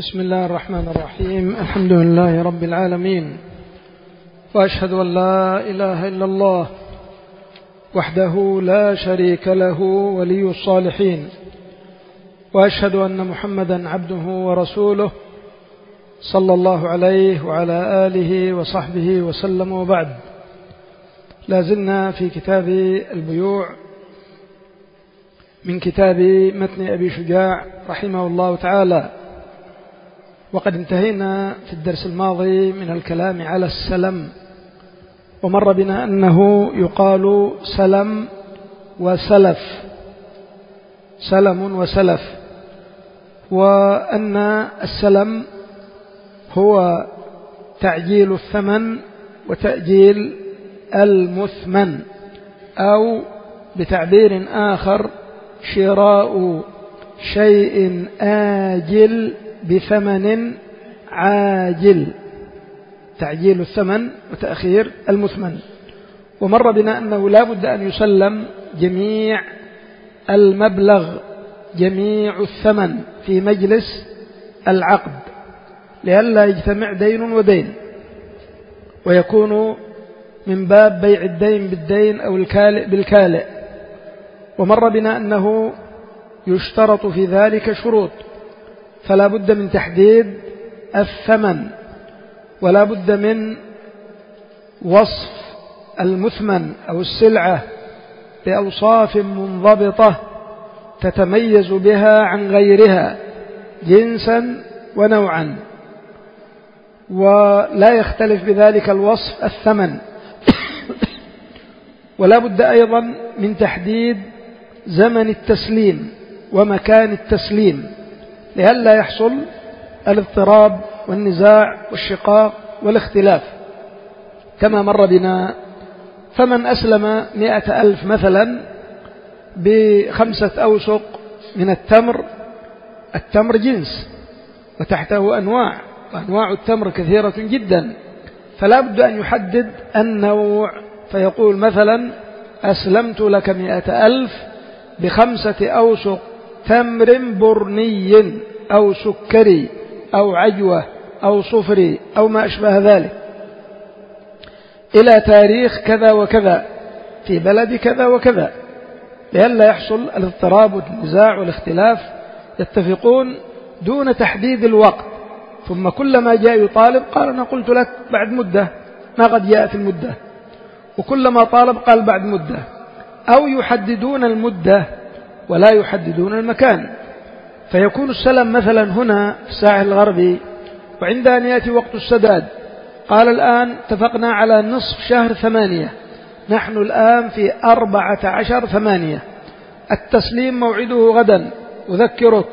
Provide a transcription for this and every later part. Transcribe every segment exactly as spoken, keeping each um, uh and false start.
بسم الله الرحمن الرحيم. الحمد لله رب العالمين، وأشهد أن لا إله إلا الله وحده لا شريك له ولي الصالحين، وأشهد أن محمدا عبده ورسوله صلى الله عليه وعلى آله وصحبه وسلم. وبعد، لازلنا في كتاب البيوع من كتاب متن أبي شجاع رحمه الله تعالى، وقد انتهينا في الدرس الماضي من الكلام على السلم، ومر بنا أنه يقال سلم وسلف، سلم وسلف، وأن السلم هو تعجيل الثمن وتأجيل المثمن، أو بتعبير آخر شراء شيء آجل بثمن عاجل، تعجيل الثمن وتأخير المثمن. ومر بنا أنه لا بد أن يسلم جميع المبلغ، جميع الثمن في مجلس العقد، لئلا يجتمع دين ودين ويكون من باب بيع الدين بالدين أو الكالئ بالكالئ. ومر بنا أنه يشترط في ذلك شروط، فلا بد من تحديد الثمن، ولا بد من وصف المثمن أو السلعة بأوصاف منضبطة تتميز بها عن غيرها جنسا ونوعا، ولا يختلف بذلك الوصف الثمن. ولا بد أيضا من تحديد زمن التسليم ومكان التسليم، لئلا يحصل الاضطراب والنزاع والشقاق والاختلاف. كما مر بنا، فمن أسلم مئة ألف مثلا بخمسة أوسق من التمر، التمر جنس وتحته أنواع، وأنواع التمر كثيرة جدا، فلا بد أن يحدد النوع، فيقول مثلا أسلمت لك مئة ألف بخمسة أوسق تمر برني أو سكري أو عجوة أو صفري أو ما أشبه ذلك، إلى تاريخ كذا وكذا في بلد كذا وكذا، لئلا يحصل الاضطراب والنزاع والاختلاف. يتفقون دون تحديد الوقت، ثم كلما جاء يطالب قال أنا قلت لك بعد مدة، ما قد جاءت المدة، وكلما طالب قال بعد مدة، أو يحددون المدة ولا يحددون المكان، فيكون السلم مثلا هنا في الساحل الغربي، وعند أن يأتي وقت السداد قال الآن اتفقنا على نصف شهر ثمانية، نحن الآن في أربعة عشر ثمانية، التسليم موعده غدا، أذكرك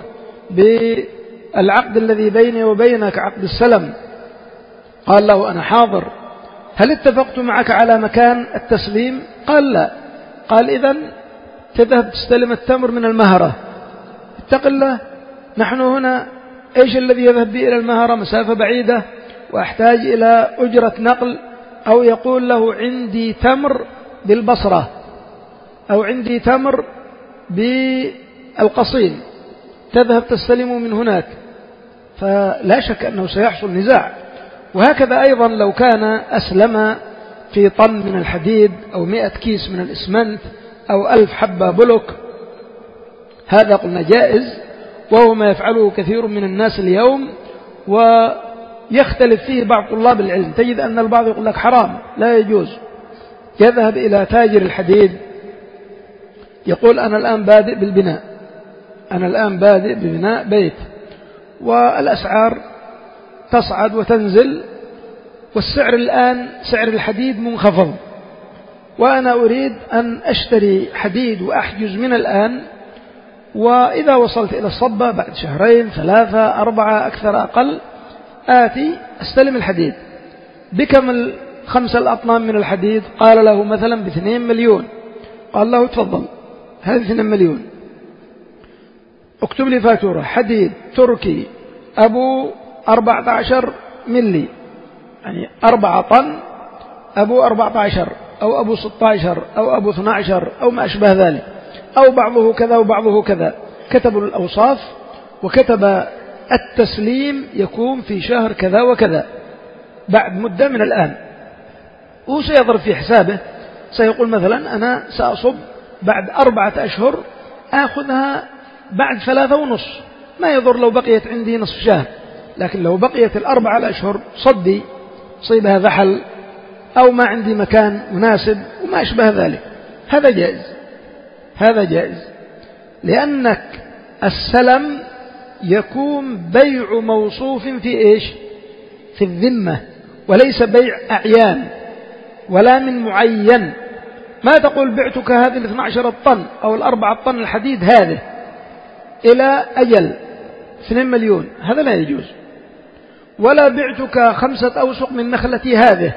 بالعقد الذي بيني وبينك عقد السلم. قال له أنا حاضر، هل اتفقت معك على مكان التسليم؟ قال لا. قال إذن تذهب تستلم التمر من المهرة. اتق الله، نحن هنا إيش الذي يذهب بي إلى المهرة؟ مسافة بعيدة وأحتاج إلى أجرة نقل، أو يقول له عندي تمر بالبصرة أو عندي تمر بالقصيم، تذهب تستلم من هناك، فلا شك أنه سيحصل نزاع. وهكذا أيضا لو كان أسلم في طن من الحديد أو مئة كيس من الإسمنت أو ألف حبة بلوك، هذا قلنا جائز، وهو ما يفعله كثير من الناس اليوم، ويختلف فيه بعض طلاب العلم. تجد أن البعض يقول لك حرام لا يجوز، يذهب إلى تاجر الحديد يقول أنا الآن بادئ بالبناء، أنا الآن بادئ ببناء بيت، والأسعار تصعد وتنزل، والسعر الآن سعر الحديد منخفض، وأنا أريد أن أشتري حديد وأحجز من الآن، وإذا وصلت إلى الصبة بعد شهرين ثلاثة أربعة أكثر أقل آتي أستلم الحديد. بكم الخمسة الأطنان من الحديد؟ قال له مثلا باثنين مليون. قال له تفضل، هذه اثنين مليون، اكتب لي فاتورة حديد تركي أبو أربعة عشر ملي، يعني أربعة طن، أبو أربعة عشر أو أبو ستة عشر أو أبو اثني عشر أو ما أشبه ذلك، أو بعضه كذا وبعضه كذا. كتبوا الأوصاف وكتب التسليم يكون في شهر كذا وكذا بعد مدة من الآن. هو سيضرب في حسابه، سيقول مثلا أنا سأصب بعد أربعة أشهر آخذها بعد ثلاثة ونص، ما يضر لو بقيت عندي نصف شهر، لكن لو بقيت الأربعة الأشهر صدي صيبها ذحل أو ما عندي مكان مناسب وما أشبه ذلك، هذا جائز، هذا جائز، لأنك السلم يكون بيع موصوف في إيش؟ في الذمة، وليس بيع أعيان ولا من معين. ما تقول بعتك هذه الاثنى عشر طن أو الأربعة طن الحديد هذه إلى أجل اثنين مليون، هذا لا يجوز. ولا بعتك خمسة أوسق من نخلتي هذه،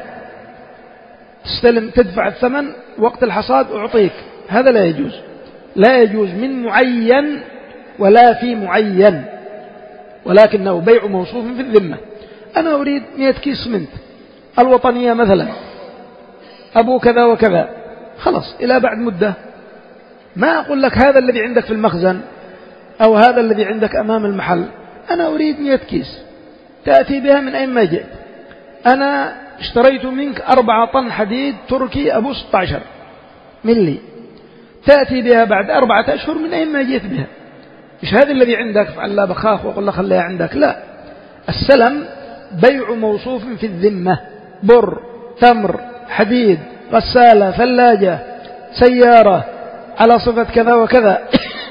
تستلم تدفع الثمن وقت الحصاد أعطيك، هذا لا يجوز. لا يجوز من معين ولا في معين، ولكنه بيع موصوف في الذمة. أنا أريد مئة كيس سمنت الوطنية مثلا، أبو كذا وكذا، خلاص إلى بعد مدة. ما أقول لك هذا الذي عندك في المخزن أو هذا الذي عندك أمام المحل، أنا أريد مئة كيس، تأتي بها من أين ما جئت. أنا اشتريت منك أربعة طن حديد تركي أبو ستة عشر ملي، تأتي بها بعد أربعة أشهر من أين ما جئت بها. مش هذا الذي عندك فعل لا بخاخ وقل له خليها عندك، لا. السلم بيع موصوف في الذمة، بر، تمر، حديد، غسالة، ثلاجة، سيارة على صفة كذا وكذا.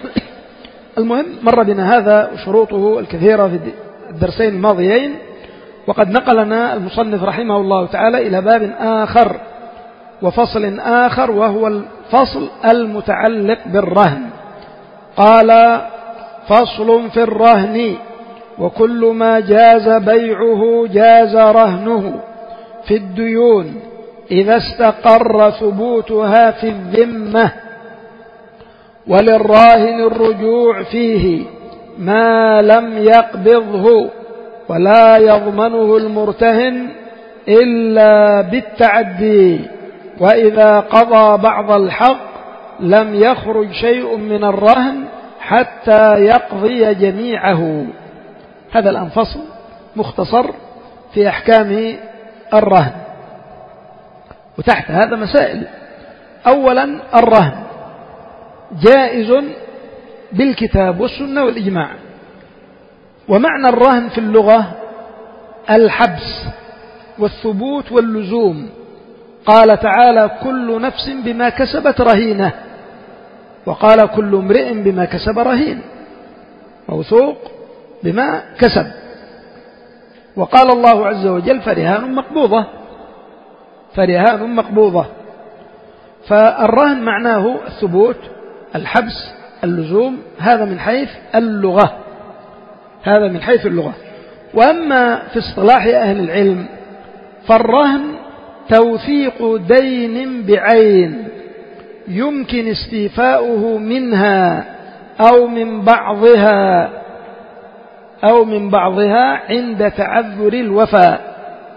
المهم مر بنا هذا وشروطه الكثيرة في الدرسين الماضيين، وقد نقلنا المصنف رحمه الله تعالى إلى باب آخر وفصل آخر، وهو الفصل المتعلق بالرهن. قال: فصل في الرهن: وكل ما جاز بيعه جاز رهنه في الديون إذا استقر ثبوتها في الذمة، وللراهن الرجوع فيه ما لم يقبضه، ولا يضمنه المرتهن إلا بالتعدي، وإذا قضى بعض الحق لم يخرج شيء من الرهن حتى يقضي جميعه. هذا الآن فصل مختصر في أحكام الرهن، وتحت هذا مسائل. أولا، الرهن جائز بالكتاب والسنة والإجماع. ومعنى الرهن في اللغة الحبس والثبوت واللزوم. قال تعالى: كل نفس بما كسبت رهينة، وقال: كل امرئ بما كسب رهين، موثوق بما كسب. وقال الله عز وجل: فرهان مقبوضة، فرهان مقبوضة. فالرهن معناه الثبوت، الحبس، اللزوم، هذا من حيث اللغة، هذا من حيث اللغة. وأما في اصطلاح أهل العلم فالرهن توثيق دين بعين يمكن استيفاؤه منها أو من بعضها أو من بعضها عند تعذر الوفاء.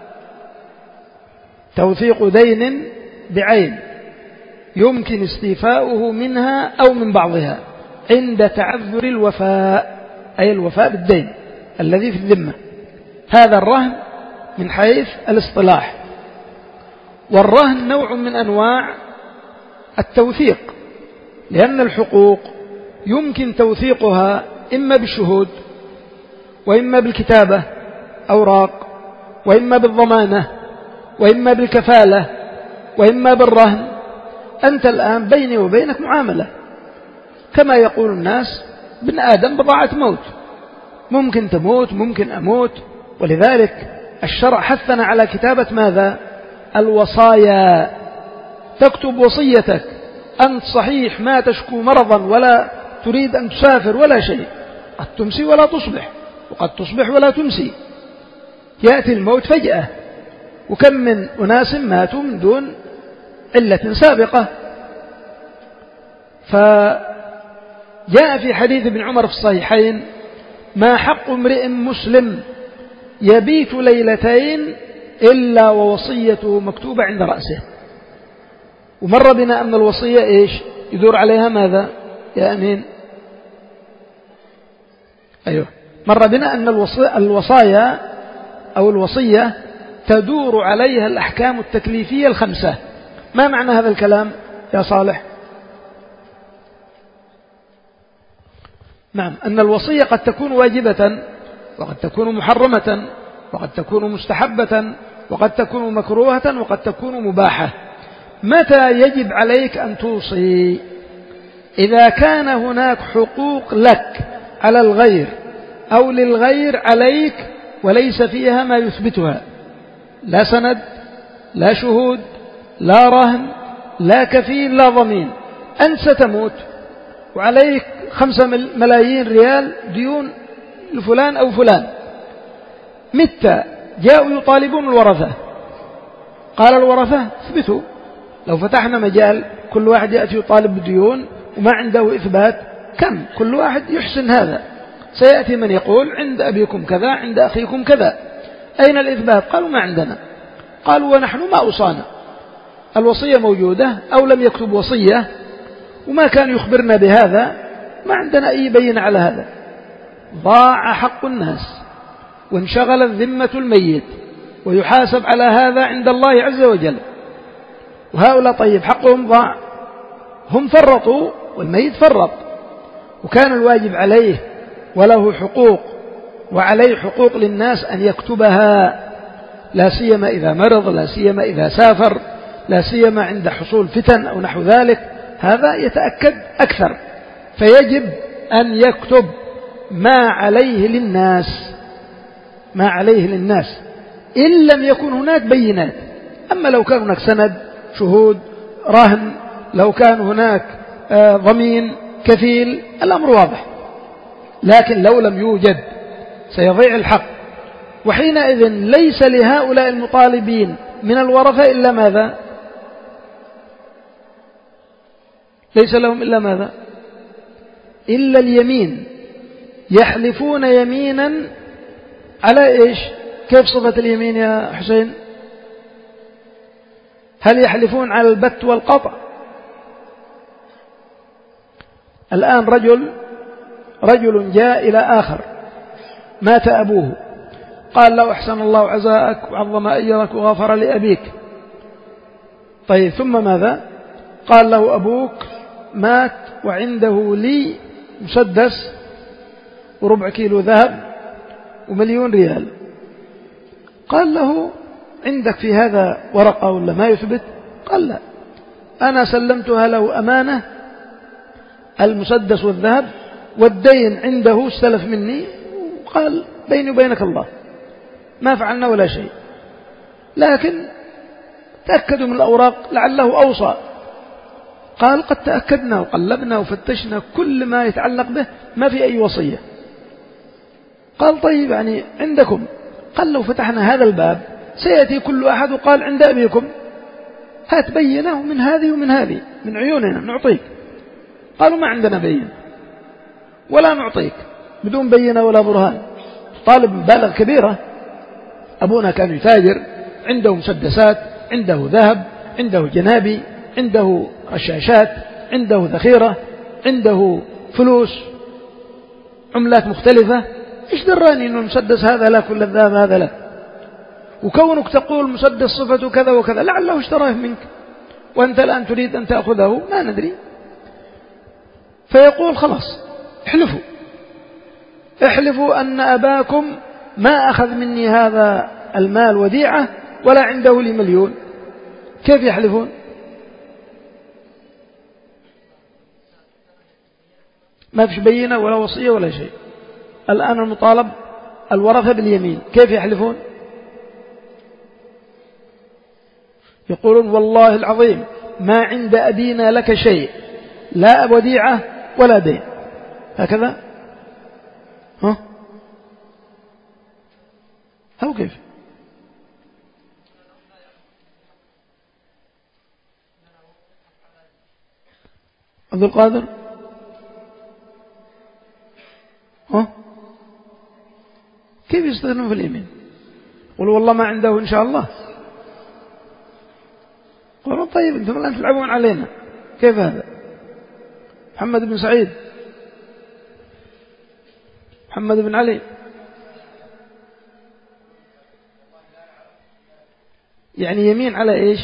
توثيق دين بعين يمكن استيفاؤه منها أو من بعضها عند تعذر الوفاء، أي الوفاء بالدين الذي في الذمة. هذا الرهن من حيث الاصطلاح. والرهن نوع من أنواع التوثيق، لأن الحقوق يمكن توثيقها إما بالشهود، وإما بالكتابة أوراق، وإما بالضمانة، وإما بالكفالة، وإما بالرهن. أنت الآن بيني وبينك معاملة، كما يقول الناس: ابن آدم بضاعة موت، ممكن تموت ممكن أموت. ولذلك الشرع حثنا على كتابة ماذا؟ الوصايا. تكتب وصيتك، أنت صحيح ما تشكو مرضا ولا تريد أن تسافر ولا شيء، قد تمسي ولا تصبح، وقد تصبح ولا تمسي، يأتي الموت فجأة. وكم من أناس ماتوا من دون علة سابقة. فجاء في حديث ابن عمر في الصحيحين: ما حق امرئ مسلم يبيت ليلتين إلا ووصيته مكتوبة عند رأسه. ومر بنا أن الوصية إيش يدور عليها؟ ماذا يا أمين؟ أيوه، مر بنا أن الوصايا أو الوصية تدور عليها الأحكام التكليفية الخمسة. ما معنى هذا الكلام يا صالح؟ نعم، أن الوصية قد تكون واجبة، وقد تكون محرمة، وقد تكون مستحبة، وقد تكون مكروهة، وقد تكون مباحة. متى يجب عليك أن توصي؟ إذا كان هناك حقوق لك على الغير أو للغير عليك وليس فيها ما يثبتها، لا سند، لا شهود، لا رهن، لا كفيل، لا ضمين. أنت ستموت وعليك خمسة ملايين ريال ديون لفلان أو فلان، مت، جاءوا يطالبون الورثة، قال الورثة اثبتوا. لو فتحنا مجال كل واحد يأتي يطالب بديون وما عنده إثبات، كم كل واحد يحسن هذا، سيأتي من يقول عند أبيكم كذا، عند أخيكم كذا، أين الإثبات؟ قالوا ما عندنا. قالوا ونحن ما أوصانا، الوصية موجودة أو لم يكتب وصية وما كان يخبرنا بهذا، ما عندنا أي بينة على هذا. ضاع حق الناس وانشغلت ذمة الميت، ويحاسب على هذا عند الله عز وجل. وهؤلاء طيب حقهم ضاع، هم فرطوا والميت فرط، وكان الواجب عليه وله حقوق وعليه حقوق للناس أن يكتبها، لا سيما إذا مرض، لا سيما إذا سافر، لا سيما عند حصول فتن أو نحو ذلك، هذا يتأكد أكثر، فيجب أن يكتب ما عليه للناس، ما عليه للناس إن لم يكن هناك بينات. أما لو كان هناك سند، شهود، رهن، لو كان هناك ضمين، كفيل، الأمر واضح. لكن لو لم يوجد سيضيع الحق، وحينئذ ليس لهؤلاء المطالبين من الورثة إلا ماذا؟ ليس لهم إلا ماذا؟ إلا اليمين. يحلفون يمينا على إيش؟ كيف صفة اليمين يا حسين؟ هل يحلفون على البت والقطع؟ الآن رجل رجل جاء إلى آخر، مات أبوه، قال له أحسن الله عزاءك وعظم أجرك وغفر لأبيك. طيب ثم ماذا؟ قال له أبوك مات وعنده لي مسدس وربع كيلو ذهب ومليون ريال. قال له عندك في هذا ورقة ولا ما يثبت؟ قال لا، أنا سلمتها له أمانة، المسدس والذهب، والدين عنده استلف مني، وقال بيني وبينك الله ما فعلنا ولا شيء، لكن تأكدوا من الأوراق لعله أوصى. قال قد تأكدنا وقلبنا وفتشنا كل ما يتعلق به ما في أي وصية. قال طيب يعني عندكم؟ قال لو فتحنا هذا الباب سيأتي كل أحد وقال عند أبيكم، هات بينه من هذه ومن هذه من عيوننا نعطيك. قالوا ما عندنا بينة ولا نعطيك بدون بينة ولا برهان. طالب مبالغ كبيرة، أبونا كان يتاجر، عنده مسدسات، عنده ذهب، عنده جنابي، عنده رشاشات، عنده ذخيرة، عنده فلوس، عملات مختلفة، إيش دراني إنه المسدس هذا لك ولا الذهب هذا لك؟ وكونك تقول مسدس صفته كذا وكذا لعله اشتراه منك وأنت الآن تريد أن تأخذه، ما ندري. فيقول خلاص احلفوا احلفوا أن أباكم ما أخذ مني هذا المال وديعة ولا عنده لي مليون. كيف يحلفون؟ ما فيش بينة ولا وصية ولا شيء. الآن المطالب الورثة باليمين، كيف يحلفون؟ يقولون والله العظيم ما عند أبينا لك شيء، لا وديعة ولا دين. هكذا ها أو كيف؟ عبد القادر ها كيف يستغنون في اليمين؟ قولوا والله ما عنده إن شاء الله. قولوا طيب أنتم الآن تلعبون علينا، كيف هذا؟ محمد بن سعيد، محمد بن علي، يعني يمين على إيش؟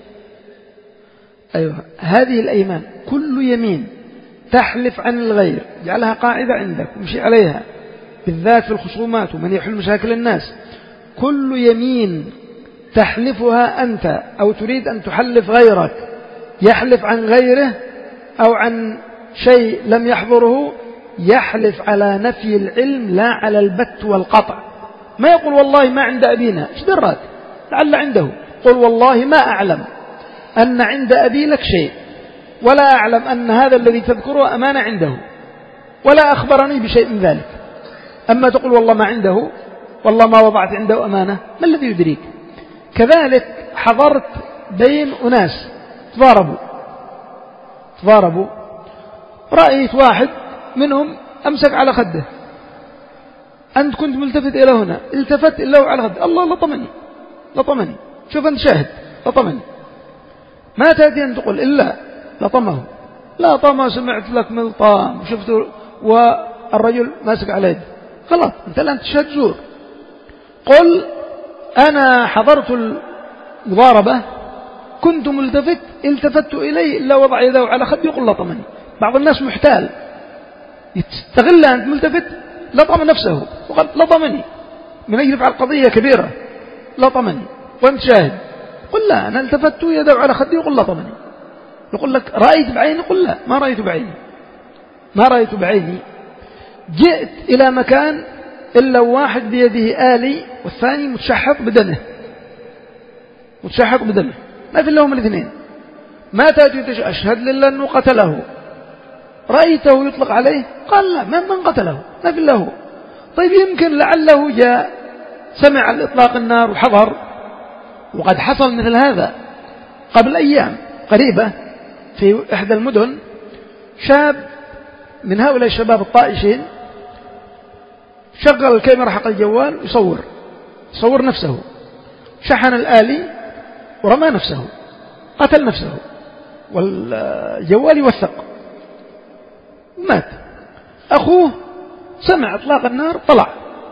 أيوة، هذه الأيمان كل يمين تحلف عن الغير، جعلها قاعدة عندك ومشي عليها، بالذات في الخصومات ومن يحل مشاكل الناس. كل يمين تحلفها أنت أو تريد أن تحلف غيرك، يحلف عن غيره أو عن شيء لم يحضره، يحلف على نفي العلم لا على البت والقطع. ما يقول والله ما عند أبينا، ايش دراك؟ لعل عنده. قل والله ما أعلم أن عند أبي لك شيء، ولا أعلم أن هذا الذي تذكره أمانة عنده، ولا أخبرني بشيء من ذلك. أما تقول والله ما عنده، والله ما وضعت عنده أمانة، ما الذي يدريك؟ كذلك حضرت بين أناس تضاربوا تضاربوا رأيت واحد منهم أمسك على خده، أنت كنت ملتفت إلى هنا، التفت إلا على خده، الله لطمني لطمني، شوف أنت شاهد لطمني. ما تأتي أن تقول إلا لطمه، لا طمه، سمعت لك من طام وشفته والرجل ماسك على يده، غلط، أنت الآن تشهد زور. قل أنا حضرت المضاربة، كنت ملتفت، التفت إليه إلا وضع يده على خدي يقول لطمني. بعض الناس محتال يستغل أنت ملتفت، لطم نفسه وقال لطمني من أجل يفعل قضية كبيرة، لطمني وأنت شاهد. قل لا، أنا التفت يده على خدي يقول لطمني. يقول لك رأيت بعيني؟ قل لا، ما رأيت بعيني، ما رأيت بعيني. جئت إلى مكان إلا واحد بيده آلي والثاني متشحط بدمه، متشحط بدمه، ما في لهم الاثنين. ما تأتي أشهد لله أنه قتله، رأيته يطلق عليه؟ قال لا، من قتله؟ ما في له. طيب يمكن لعله جاء سمع الإطلاق النار وحضر، وقد حصل مثل هذا قبل أيام قريبة في إحدى المدن. شاب من هؤلاء الشباب الطائشين شغل الكاميرا حق الجوال يصور يصور نفسه، شحن الآلي ورمى نفسه، قتل نفسه، والجوال يوثق، مات. أخوه سمع إطلاق النار، طلع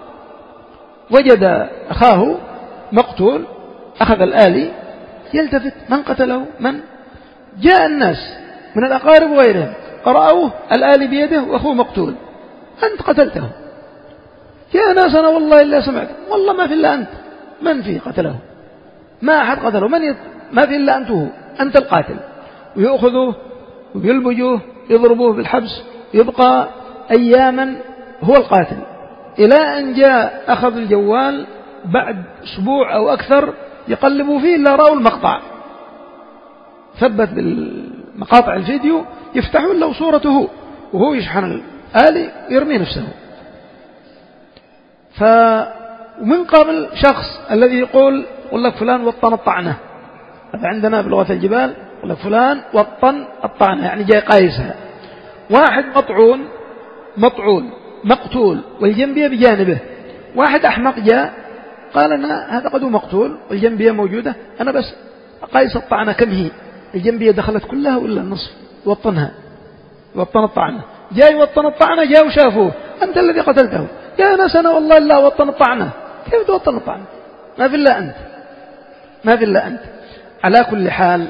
وجد أخاه مقتول، أخذ الآلي يلتفت، من قتله؟ من؟ جاء الناس من الأقارب وغيرهم رأوه الآلي بيده وأخوه مقتول، أنت قتلته. يا ناس أنا والله إلا سمعت، والله ما في إلا أنت، من فيه قتله؟ ما أحد قتله، من يت... ما في إلا أنت، هو أنت القاتل. ويأخذوه ويلبجوه، يضربوه بالحبس، يبقى أياما هو القاتل، إلى أن جاء أخذ الجوال بعد أسبوع أو أكثر يقلبوا فيه إلا رأوا المقطع، ثبت بالمقاطع الفيديو، يفتحون له صورته وهو يشحن الآلي يرمي نفسه. فمن قبل شخص الذي يقول يقول لك فلان وطن الطعنة، هذا عندنا بلغة الجبال، يقول لك فلان وطن الطعنة، يعني جاي قايسها. واحد مطعون مطعون مقتول والجنبية بجانبه، واحد أحمق جاء قال أنا هذا قد مقتول والجنبية موجودة، أنا بس قايس الطعنة كم هي، الجنبية دخلت كلها ولا النصف، وطنها وطن الطعنة. جاي وطن الطعنة، جاء وشافوه، أنت الذي قتلته. يا ناس أنا والله لا وطن الطعنة، كيف توطن الطعنة؟ ما في إلا أنت، ما في إلا أنت. على كل حال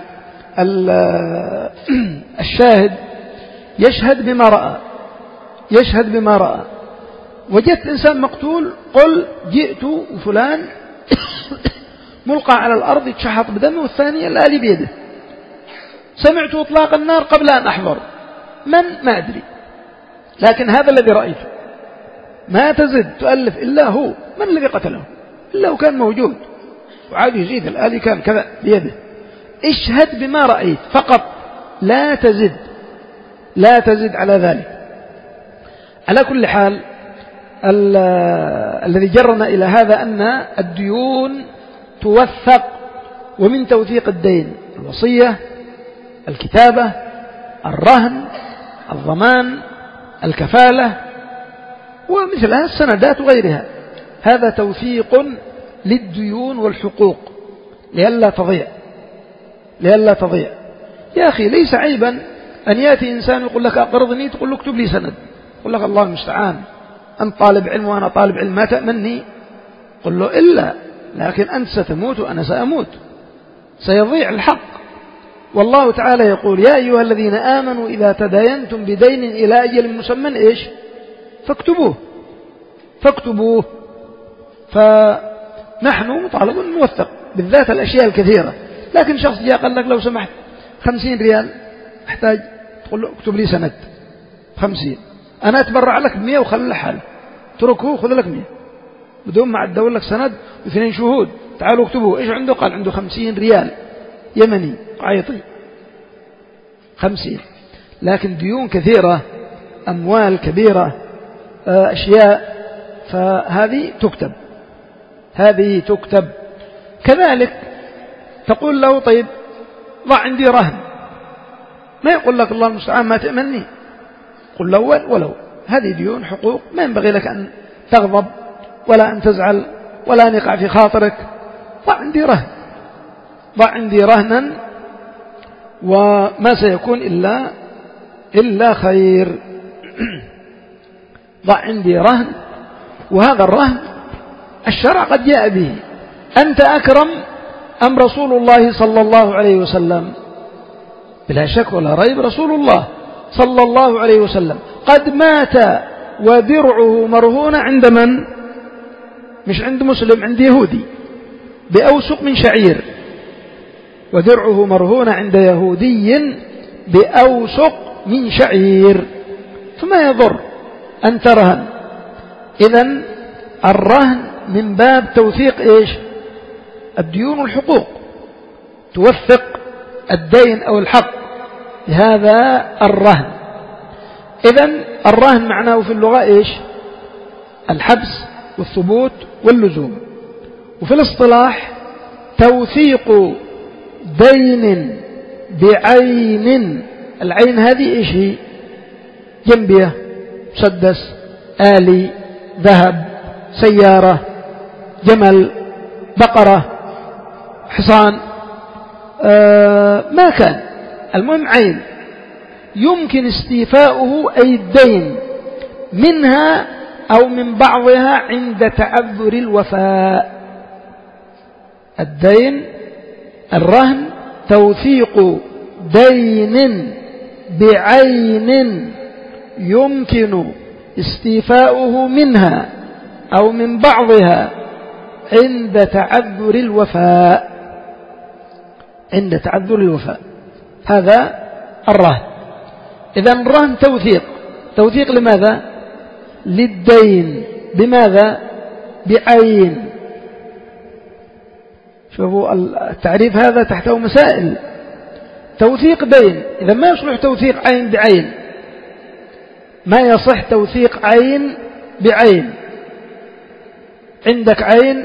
الشاهد يشهد بما رأى، يشهد بما رأى. وجدت إنسان مقتول، قل جئت وفلان ملقى على الأرض يتشحط بدمه والثاني الآلي بيده، سمعت إطلاق النار قبل أن أحضر، من؟ ما أدري، لكن هذا الذي رأيته. ما تزد تؤلف إلا هو، من الذي قتله؟ إلا هو كان موجود وعاد يزيد، الآلي كان كذا بيده. اشهد بما رأيت فقط، لا تزد، لا تزد على ذلك. على كل حال الذي جرنا إلى هذا أن الديون توثق، ومن توثيق الدين الوصية، الكتابة، الرهن، الضمان، الكفالة، ومثلها السندات وغيرها. هذا توثيق للديون والحقوق لئلا تضيع، لئلا تضيع. يا أخي ليس عيبا أن يأتي إنسان يقول لك أقرضني، تقول له اكتب لي سند، يقول لك الله المستعان، أنت طالب علم وأنا طالب علم، ما تأمني، قل له إلا، لكن أنت ستموت وأنا سأموت، سيضيع الحق. والله تعالى يقول يا أيها الذين آمنوا إذا تداينتم بدين إلى أجل مسمى إيش فاكتبوه فاكتبوه فنحن مطالب نوثق بالذات الأشياء الكثيرة. لكن شخص جاء قال لك لو سمحت خمسين ريال أحتاج، تقول له اكتب لي سند خمسين، أنا أتبرع لك بمية وخلي حاله، تركه خذ لك مية بدون ما أدور لك سند واثنين شهود تعالوا اكتبوه. إيش عنده؟ قال عنده خمسين ريال يمني عيطي خمسين. لكن ديون كثيرة، أموال كبيرة، أشياء، فهذه تكتب هذه تكتب. كذلك تقول له طيب ضع عندي رهن، ما يقول لك الله المستعان ما تأمني، قل له ولو هذه ديون حقوق، ما ينبغي لك أن تغضب ولا أن تزعل ولا أن يقع في خاطرك. ضع عندي رهن ضع عندي رهنا وما سيكون إلا إلا خير. ضع عندي رهن، وهذا الرهن الشرع قد جاء به. أنت أكرم أم رسول الله صلى الله عليه وسلم؟ بلا شك ولا ريب رسول الله صلى الله عليه وسلم قد مات ودرعه مرهون عند من؟ مش عند مسلم، عند يهودي بأوسق من شعير، ودرعه مرهون عند يهودي بأوسق من شعير، فما يضر أن ترهن. إذن الرهن من باب توثيق إيش؟ الديون والحقوق، توثق الدين أو الحق بهذا الرهن. إذن الرهن معناه في اللغة إيش؟ الحبس والثبوت واللزوم. وفي الاصطلاح توثيق دين بعين. العين هذه إيش هي؟ جنبية، مسدس، آلي، ذهب، سيارة، جمل، بقرة، حصان، آه ما كان، المهم عين يمكن استيفاؤه أي الدين منها أو من بعضها عند تعذر الوفاء. الدين الرهن توثيق دين بعين يمكن استيفاؤه منها أو من بعضها عند تعذر الوفاء عند تعذر الوفاء هذا الرهن. إذن الرهن توثيق توثيق لماذا؟ للدين. بماذا؟ بعين. شوفوا التعريف هذا تحته مسائل. توثيق دين، إذا ما يصلح توثيق عين بعين، ما يصح توثيق عين بعين. عندك عين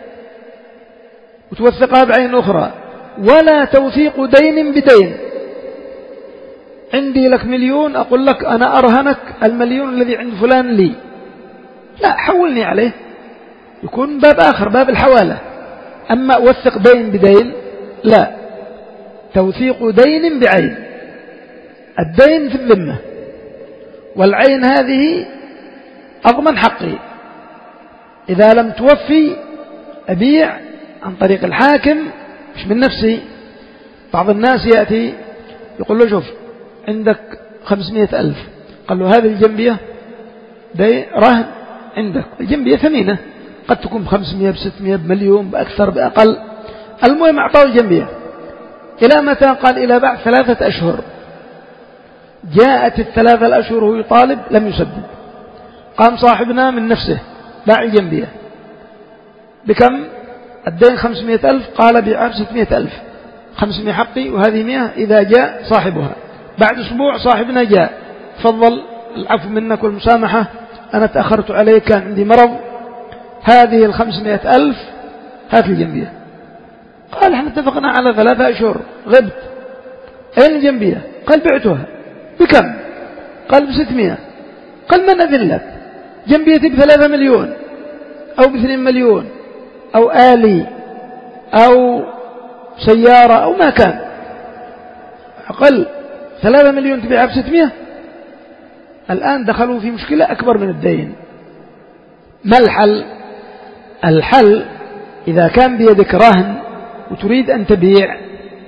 وتوثقها بعين أخرى، ولا توثيق دين بدين. عندي لك مليون، أقول لك أنا أرهنك المليون الذي عند فلان لي، لا حولني عليه، يكون باب آخر، باب الحوالة. أما أوثق دين بدين لا، توثيق دين بعين. الدين في الذمة، والعين هذه أضمن حقي، إذا لم توفي أبيع عن طريق الحاكم مش من نفسي. بعض الناس يأتي يقول له شوف عندك خمسمائة ألف، قال له هذه الجنبية دي رهن عندك، الجنبية ثمينة قد تكون بخمسمائة بستمائة بمليون بأكثر بأقل، المهم أعطاه الجنبية. إلى متى؟ قال إلى بعد ثلاثة أشهر. جاءت الثلاثة الأشهر وهو يطالب لم يسدد، قام صاحبنا من نفسه باع الجنبية بكم؟ الدين خمسمائة ألف، قال بيعها بستمائة ألف، خمسمائة حقي وهذه مئة. إذا جاء صاحبها بعد أسبوع صاحبنا جاء، تفضل العفو منك والمسامحة، أنا تأخرت عليك كان عندي مرض، هذه الخمسمائة ألف هات الجنبية. قال احنا اتفقنا على ثلاثة أشهر، غبت، أين الجنبية؟ قال بعتها بكم؟ قال بستمائة. قال من أذن لك؟ جنبيتي بثلاثة مليون أو باثنين مليون أو آلي أو سيارة أو ما كان، أقل ثلاثة مليون تبيعها بستمائة. الآن دخلوا في مشكلة أكبر من الدين. ما الحل؟ الحل إذا كان بيدك رهن وتريد أن تبيع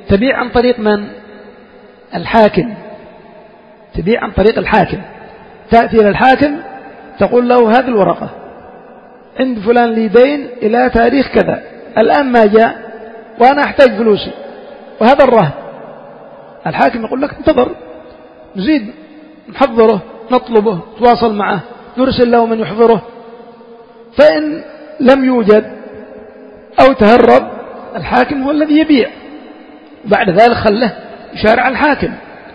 تبيع عن طريق من؟ الحاكم. تبيع عن طريق الحاكم، تأتي إلى الحاكم تقول له هذه الورقة عند فلان لي دين إلى تاريخ كذا، الآن ما جاء وأنا أحتاج فلوسي وهذا الرهن. الحاكم يقول لك انتظر، نزيد نحضره، نطلبه، تواصل معه، نرسل له من يحضره. فإن لم يوجد أو تهرب الحاكم هو الذي يبيع، بعد ذلك خله يشارع الحاكم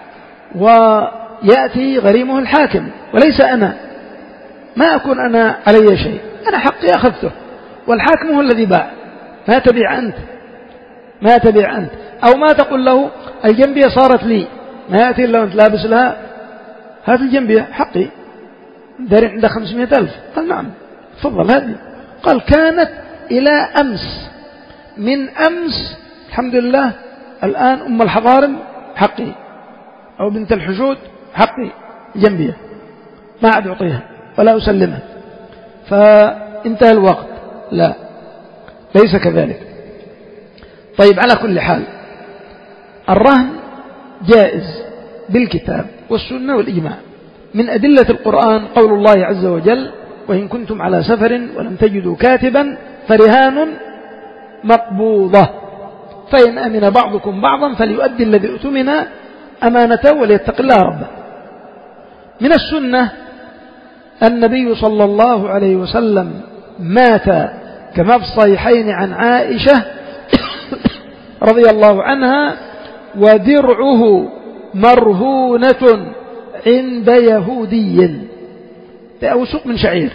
ويأتي غريمه الحاكم وليس أنا، ما أكون أنا علي شيء، أنا حقي أخذته والحاكم هو الذي باع. ما تبيع أنت، ما تبيع أنت. أو ما تقول له الجنبية صارت لي، ما يأتي إلا أنت لابس لها هذه الجنبية حقي، داري عندها خمسمائة ألف. قال نعم تفضل هذه. قال كانت إلى أمس، من أمس الحمد لله الآن أم الحضارم حقي، أو بنت الحشود حقي جنبية، ما عاد أعطيها ولا أسلمها. فانتهى الوقت. لا، ليس كذلك. طيب على كل حال الرهن جائز بالكتاب والسنة والإجماع. من أدلة القرآن قول الله عز وجل وإن كنتم على سفر ولم تجدوا كاتبا فرهان مقبوضة فإن أمن بعضكم بعضا فليؤدي الذي اؤتمن أمانته وليتق الله ربه. من السنة النبي صلى الله عليه وسلم مات كما في الصحيحين عن عائشة رضي الله عنها ودرعه مرهونة عند يهودي بأوسق من شعير،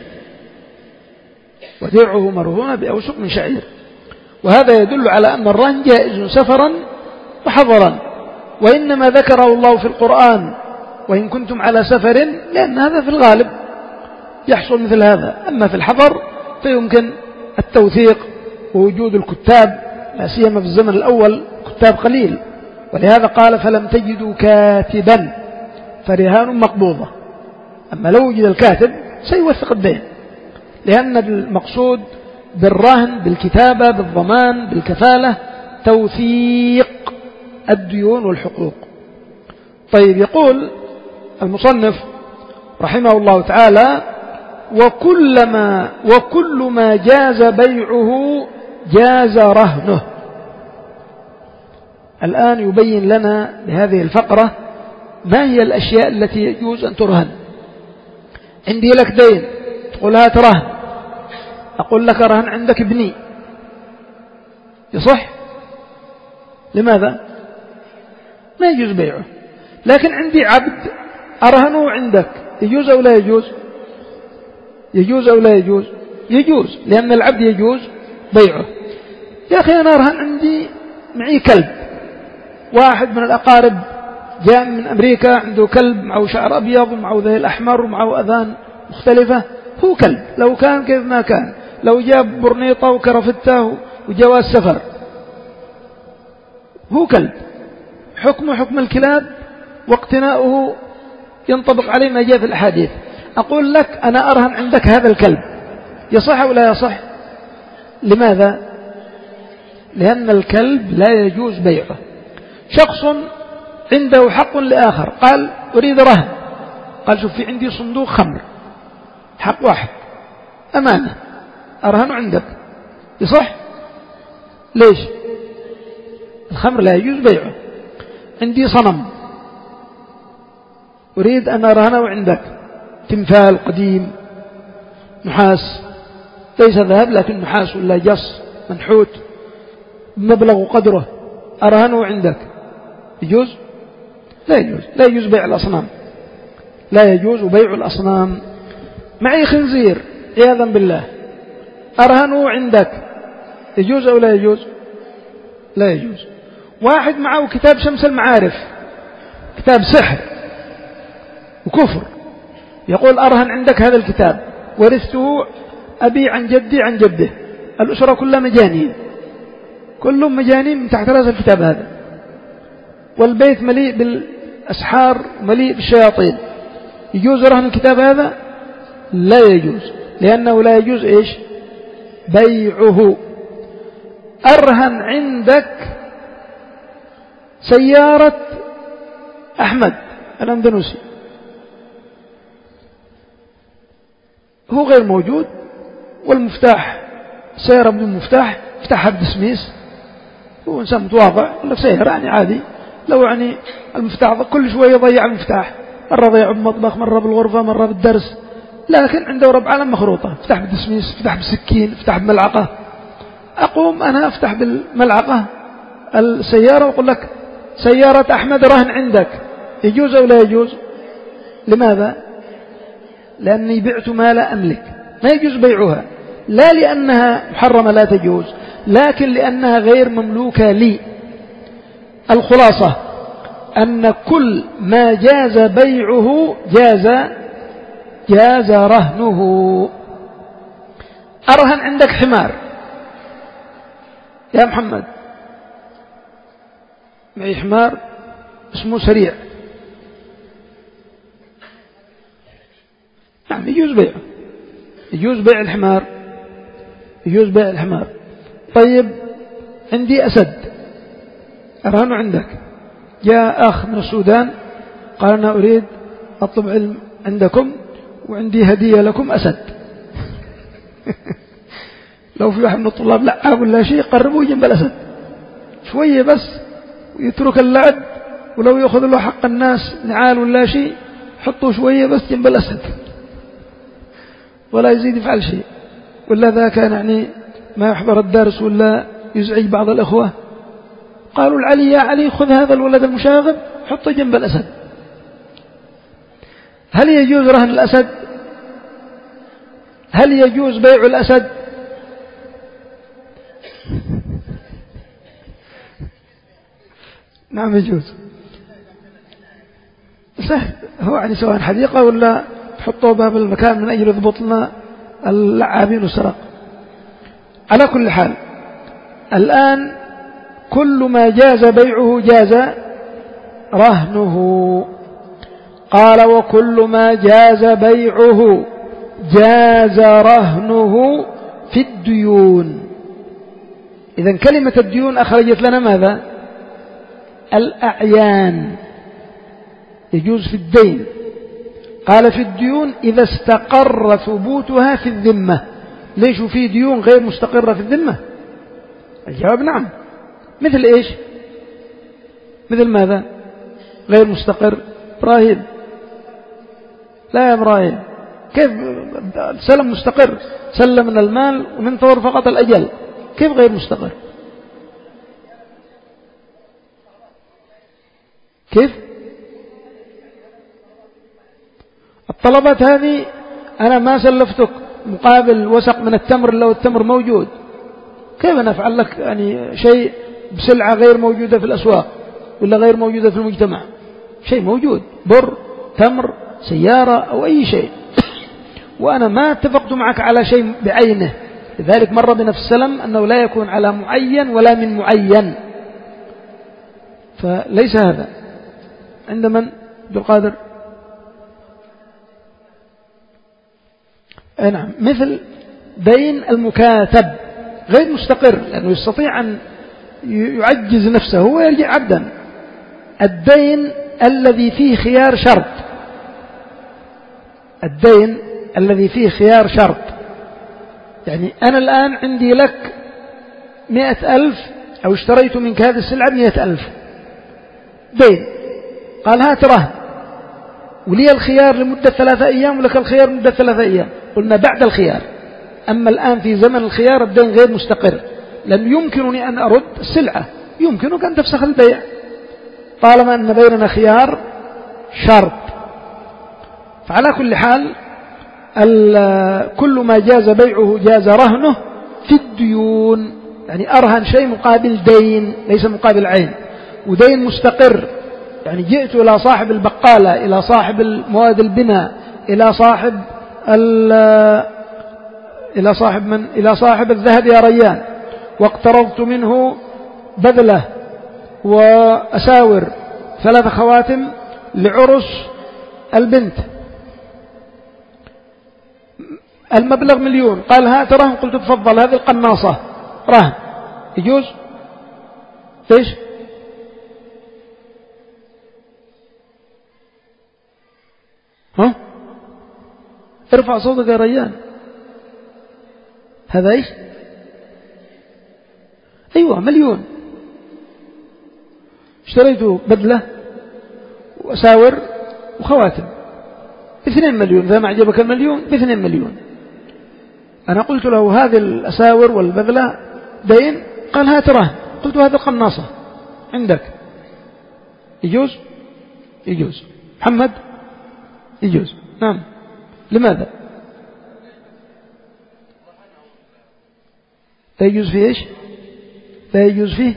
ودرعه مرهونة بأوسق من شعير. وهذا يدل على أن الرهن جائز سفرا وحضرا، وإنما ذكره الله في القرآن وإن كنتم على سفر لأن هذا في الغالب يحصل مثل هذا. أما في الحضر فيمكن التوثيق ووجود الكتاب، لا سيما في الزمن الأول كتاب قليل، ولهذا قال فلم تجدوا كاتبا فرهان مقبوضة. أما لو وجد الكاتب سيوثق الدين، لأن المقصود بالرهن بالكتابة بالضمان بالكفالة توثيق الديون والحقوق. طيب يقول المصنف رحمه الله تعالى وكلما وكل ما جاز بيعه جاز رهنه. الآن يبين لنا بهذه الفقرة ما هي الأشياء التي يجوز أن ترهن. عندي لك دين تقول هات رهن، أقول لك رهن عندك ابني، يصح؟ لماذا؟ ما يجوز بيعه. لكن عندي عبد أرهنه عندك، يجوز أو لا يجوز؟ يجوز أو لا يجوز؟ يجوز، لأن العبد يجوز بيعه. يا أخي أنا أرهن عندي معي كلب، واحد من الأقارب جاء من أمريكا عنده كلب معه شعر أبيض ومعه ذيل أحمر ومعه أذان مختلفة، هو كلب لو كان كيف ما كان، لو جاب برنيطة وكرفتة وجواز سفر هو كلب، حكمه حكم الكلاب واقتناؤه ينطبق عليه ما جاء في الأحاديث. أقول لك أنا أرهن عندك هذا الكلب، يصح أو لا يصح؟ لماذا؟ لأن الكلب لا يجوز بيعه. شخص عنده حق لآخر قال أريد رهن، قال شوف في عندي صندوق خمر حق واحد أمانة أرهن عندك، يصح؟ ليش؟ الخمر لا يجوز بيعه. عندي صنم أريد أن أرهنه عندك، تمثال قديم نحاس ليس ذهب لكن نحاس ولا جص منحوت مبلغ قدره، أرهنه عندك، يجوز؟ لا يجوز. لا يجوز بيع الأصنام، لا يجوز بيع الأصنام. معي خنزير عياذا بالله أرهنه عندك، يجوز أو لا يجوز؟ لا يجوز. واحد معه كتاب شمس المعارف، كتاب سحر وكفر، يقول أرهن عندك هذا الكتاب، ورثته أبي عن جدي عن جده، الأسرة كلها مجانين، كلهم مجانين من تحت رأس الكتاب هذا، والبيت مليء بالأسحار مليء بالشياطين، يجوز رهن الكتاب هذا؟ لا يجوز، لأنه لا يجوز إيش؟ بيعه. أرهن عندك سيارة أحمد الأندونيسي هو غير موجود، والمفتاح سيارة بدون مفتاح، مفتاحها بدسميس، هو إنسان متواضع ولا سيارة يعني عادي، لو يعني المفتاح كل شوية يضيع المفتاح، مرة ضيعه بالمطبخ، مرة بالغرفة، مرة بالدرس، لكن عنده ربع على مخروطة، افتح بالدسميس، افتح بالسكين، افتح بملعقة. أقوم أنا أفتح بالملعقة السيارة وأقول لك سيارة أحمد رهن عندك، يجوز أو لا يجوز؟ لماذا؟ لأني بعت ما لا أملك، ما يجوز بيعها، لا لأنها محرمة لا تجوز، لكن لأنها غير مملوكة لي. الخلاصة أن كل ما جاز بيعه جاز جاز رهنه. أرهن عندك حمار يا محمد، معي حمار اسمه سريع، نعم يجوز بيعه، يجوز بيع الحمار، يجوز بيع الحمار. طيب عندي أسد أرهنه عندك، جاء أخ من السودان قال أنا أريد أطلب علم عندكم وعندي هدية لكم أسد. لو في واحد من الطلاب لعاب ولا شيء قربوه جنب الأسد شوية بس ويترك اللعب، ولو يأخذ له حق الناس نعال ولا شيء حطوا شوية بس جنب الأسد ولا يزيد يفعل شيء، ولا ذا كان يعني ما يحضر الدرس ولا يزعج بعض الأخوة. قالوا العلي يا علي خذ هذا الولد المشاغب حطه جنب الأسد. هل يجوز رهن الأسد؟ هل يجوز بيع الأسد؟ نعم يجوز، سهل، هو يعني سواء حديقة ولا تحطوه باب المكان من أجل يضبط لنا اللعابين والسرق. على كل حال الآن كل ما جاز بيعه جاز رهنه. قال وكل ما جاز بيعه جاز رهنه في الديون. إذن كلمة الديون أخرجت لنا ماذا؟ الأعيان، يجوز في الدين. قال في الديون إذا استقر ثبوتها في الذمة. ليش في ديون غير مستقرة في الذمة؟ الجواب نعم. مثل إيش؟ مثل ماذا غير مستقر؟ إبراهيم، لا يا إبراهيم، كيف سلم مستقر؟ سلم من المال وننتظر فقط الأجل، كيف غير مستقر؟ كيف؟ الطلبات هذه أنا ما سلفتك مقابل وسق من التمر لو التمر موجود، كيف نفعل لك يعني شيء بسلعة غير موجودة في الأسواق ولا غير موجودة في المجتمع؟ شيء موجود، بر، تمر، سيارة أو أي شيء، وأنا ما اتفقت معك على شيء بعينه. لذلك مر بنا في السلم أنه لا يكون على معين ولا من معين، فليس هذا عند من؟ عبد القادر. أي نعم. مثل دين المكاتب غير مستقر لأنه يستطيع أن يعجز نفسه ويرجع عبدا. الدين الذي فيه خيار شرط، الدين الذي فيه خيار شرط، يعني أنا الآن عندي لك مئة ألف أو اشتريت منك هذه السلعة مئة ألف دين، قال هات رهن ولي الخيار لمدة ثلاثة أيام ولك الخيار لمدة ثلاثة أيام. قلنا بعد الخيار، أما الآن في زمن الخيار الدين غير مستقر، لن يمكنني أن أرد السلعة، يمكنك أن تفسخ البيع طالما أن بيننا خيار شرط. فعلى كل حال كل ما جاز بيعه جاز رهنه في الديون، يعني أرهن شيء مقابل دين ليس مقابل عين، ودين مستقر، يعني جئت إلى صاحب البقالة، إلى صاحب المواد البناء، إلى صاحب إلى صاحب من إلى صاحب الذهب يا ريان، واقترضت منه بذلة وأساور ثلاث خواتم لعرس البنت، المبلغ مليون، قال هات رهن، قلت تفضل هذه القناصة رهن، يجوز؟ ليش؟ ها ارفع صوتك يا ريان. هذا ايش؟ ايوه مليون. اشتريته بدلة وأساور وخواتم باثنين مليون. إذا ما عجبك المليون باثنين مليون. أنا قلت له هذه الأساور والبدلة دين، قال هات رهن. قلت هذه قناصة عندك يجوز؟ يجوز. محمد يجوز. نعم. لماذا لا يجوز فيه إيش؟ لا يجوز فيه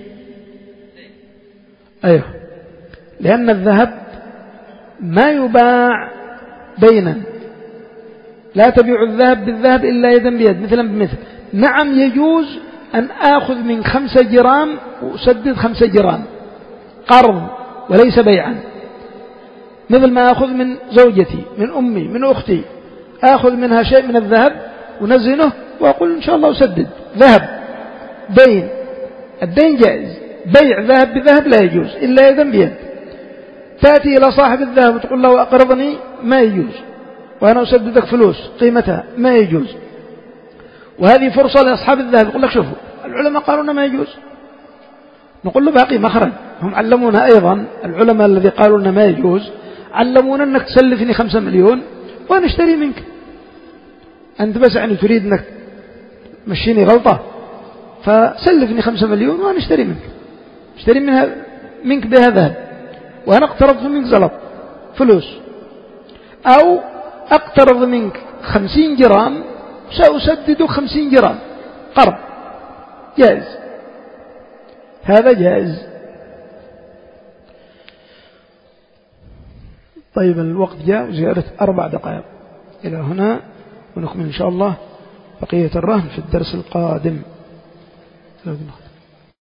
أيوه، لأن الذهب ما يباع دينا. لا تبيع الذهب بالذهب إلا يدا بيد مثلا بمثل. نعم يجوز أن آخذ من خمسة جرام وأسدد خمسة جرام قرض وليس بيعا، مثل ما أخذ من زوجتي من أمي من أختي، آخذ منها شيء من الذهب ونزنه وأقول إن شاء الله أسدد. ذهب دين، الدين جائز. بيع ذهب بذهب لا يجوز إلا يدا بيد. تأتي إلى صاحب الذهب وتقول له أقرضني، ما يجوز، وأنا أسددك فلوس قيمتها، ما يجوز. وهذه فرصة لأصحاب الذهب يقول لك شوفوا العلماء قالوا لنا ما يجوز، نقول له باقي مخرج. هم علمونا أيضا العلماء الذي قالوا لنا ما يجوز، علمونا أنك تسلفني خمسة مليون وأنا اشتري منك. أنت بس يعني تريد أنك مشيني غلطة، فسلفني خمسة مليون وأنا اشتري منك، اشتري منها منك بها ذهب، وأنا اقترضت منك زلط فلوس. أو أقترض منك خمسين جرام سأسدد خمسين جرام قرض، جائز، هذا جائز. طيب الوقت جاء زيادة أربع دقائق إلى هنا، ونكمل إن شاء الله بقية الرهن في الدرس القادم.